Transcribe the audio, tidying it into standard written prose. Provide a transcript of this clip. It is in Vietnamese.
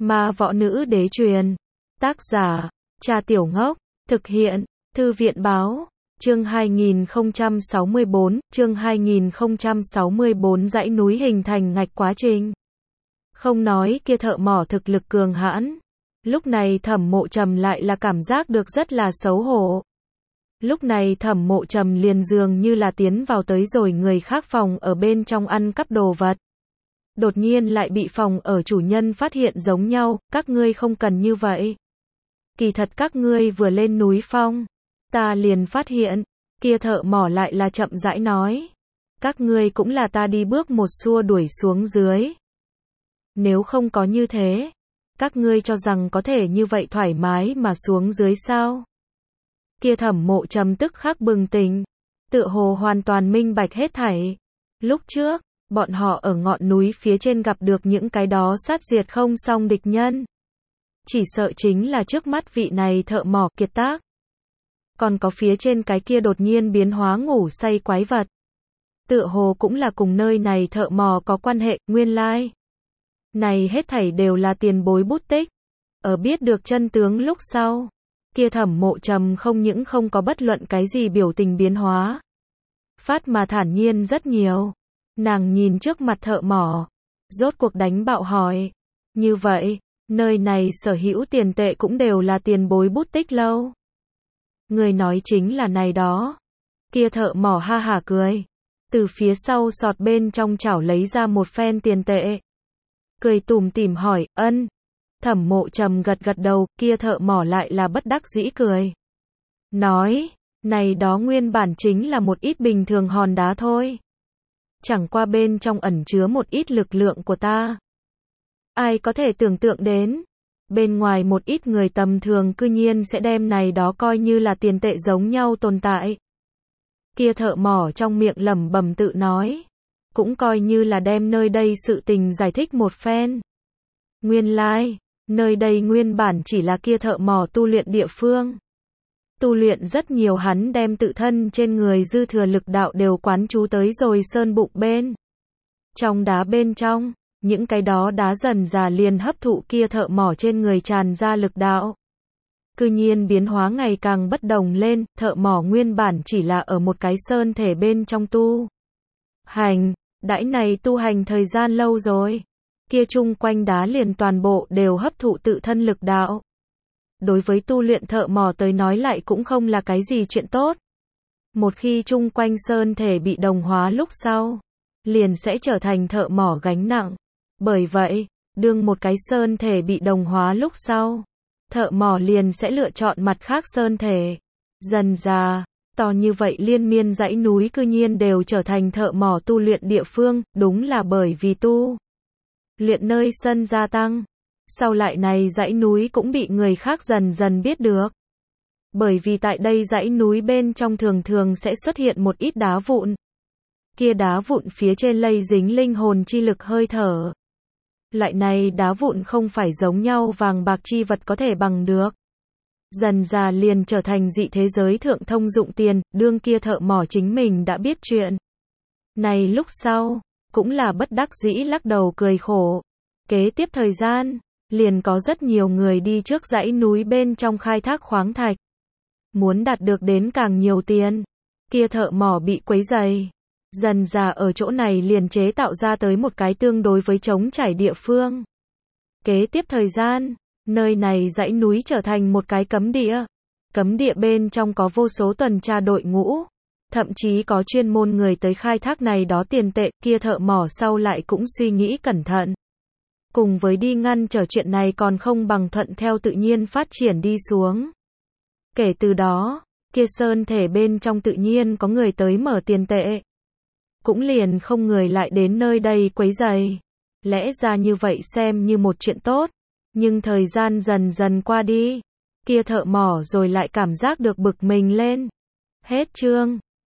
Ma Võ Nữ Đế truyền. Tác giả, Cha Tiểu Ngốc. Thực hiện, Thư viện Báo. Chương 2064, dãy núi hình thành ngạch quá trình. Không nói kia thợ mỏ thực lực cường hãn. Lúc này Thẩm Mộ Trầm lại là cảm giác được rất là xấu hổ. Lúc này Thẩm Mộ Trầm liền dường như là tiến vào tới rồi người khác phòng ở bên trong ăn cắp đồ vật. Đột nhiên lại bị phòng ở chủ nhân phát hiện giống nhau, các ngươi không cần như vậy. Kỳ thật các ngươi vừa lên núi phong, ta liền phát hiện, kia thợ mỏ lại là chậm rãi nói. Các ngươi cũng là ta đi bước một xua đuổi xuống dưới. Nếu không có như thế, các ngươi cho rằng có thể như vậy thoải mái mà xuống dưới sao? Kia Thẩm Mộ Trầm tức khắc bừng tỉnh, tựa hồ hoàn toàn minh bạch hết thảy. Lúc trước, bọn họ ở ngọn núi phía trên gặp được những cái đó sát diệt không xong địch nhân. Chỉ sợ chính là trước mắt vị này thợ mỏ kiệt tác. Còn có phía trên cái kia đột nhiên biến hóa ngủ say quái vật. Tựa hồ cũng là cùng nơi này thợ mỏ có quan hệ, nguyên lai. Này hết thảy đều là tiền bối bút tích. Ở biết được chân tướng lúc sau, kia Thẩm Mộ Trầm không những không có bất luận cái gì biểu tình biến hóa. Phát mà thản nhiên rất nhiều. Nàng nhìn trước mặt thợ mỏ, rốt cuộc đánh bạo hỏi. Như vậy, nơi này sở hữu tiền tệ cũng đều là tiền bối bút tích lâu. Người nói chính là này đó. Kia thợ mỏ ha hả cười. Từ phía sau sọt bên trong chảo lấy ra một phen tiền tệ. Cười tủm tỉm hỏi, ân. Thẩm Mộ Trầm gật gật đầu, kia thợ mỏ lại là bất đắc dĩ cười. Nói, này đó nguyên bản chính là một ít bình thường hòn đá thôi. Chẳng qua bên trong ẩn chứa một ít lực lượng của ta. Ai có thể tưởng tượng đến, bên ngoài một ít người tầm thường cư nhiên sẽ đem này đó coi như là tiền tệ giống nhau tồn tại. Kia thợ mỏ trong miệng lẩm bẩm tự nói, cũng coi như là đem nơi đây sự tình giải thích một phen. Nguyên lai, nơi đây nguyên bản chỉ là kia thợ mỏ tu luyện địa phương. Tu luyện rất nhiều hắn đem tự thân trên người dư thừa lực đạo đều quán trú tới rồi sơn bụng bên. Trong đá bên trong, những cái đó đá dần dà liền hấp thụ kia thợ mỏ trên người tràn ra lực đạo. Cư nhiên biến hóa ngày càng bất đồng lên, thợ mỏ nguyên bản chỉ là ở một cái sơn thể bên trong tu hành, đãi này tu hành thời gian lâu rồi. Kia chung quanh đá liền toàn bộ đều hấp thụ tự thân lực đạo. Đối với tu luyện thợ mỏ tới nói lại cũng không là cái gì chuyện tốt. Một khi chung quanh sơn thể bị đồng hóa lúc sau, liền sẽ trở thành thợ mỏ gánh nặng. Bởi vậy, đương một cái sơn thể bị đồng hóa lúc sau, thợ mỏ liền sẽ lựa chọn mặt khác sơn thể. Dần dà, to như vậy liên miên dãy núi cư nhiên đều trở thành thợ mỏ tu luyện địa phương, đúng là bởi vì tu luyện nơi sân gia tăng. Sau lại này dãy núi cũng bị người khác dần dần biết được. Bởi vì tại đây dãy núi bên trong thường thường sẽ xuất hiện một ít đá vụn. Kia đá vụn phía trên lây dính linh hồn chi lực hơi thở. Loại này đá vụn không phải giống nhau vàng bạc chi vật có thể bằng được. Dần dà liền trở thành dị thế giới thượng thông dụng tiền, đương kia thợ mỏ chính mình đã biết chuyện. Này lúc sau, cũng là bất đắc dĩ lắc đầu cười khổ. Kế tiếp thời gian, liền có rất nhiều người đi trước dãy núi bên trong khai thác khoáng thạch. Muốn đạt được đến càng nhiều tiền. Kia thợ mỏ bị quấy rầy. Dần dà ở chỗ này liền chế tạo ra tới một cái tương đối với trống trải địa phương. Kế tiếp thời gian, nơi này dãy núi trở thành một cái cấm địa. Cấm địa bên trong có vô số tuần tra đội ngũ. Thậm chí có chuyên môn người tới khai thác này đó tiền tệ, kia thợ mỏ sau lại cũng suy nghĩ cẩn thận. Cùng với đi ngăn trở chuyện này còn không bằng thuận theo tự nhiên phát triển đi xuống. Kể từ đó, kia sơn thể bên trong tự nhiên có người tới mở tiền tệ. Cũng liền không người lại đến nơi đây quấy rầy. Lẽ ra như vậy xem như một chuyện tốt. Nhưng thời gian dần dần qua đi, kia thợ mỏ rồi lại cảm giác được bực mình lên. Hết chương.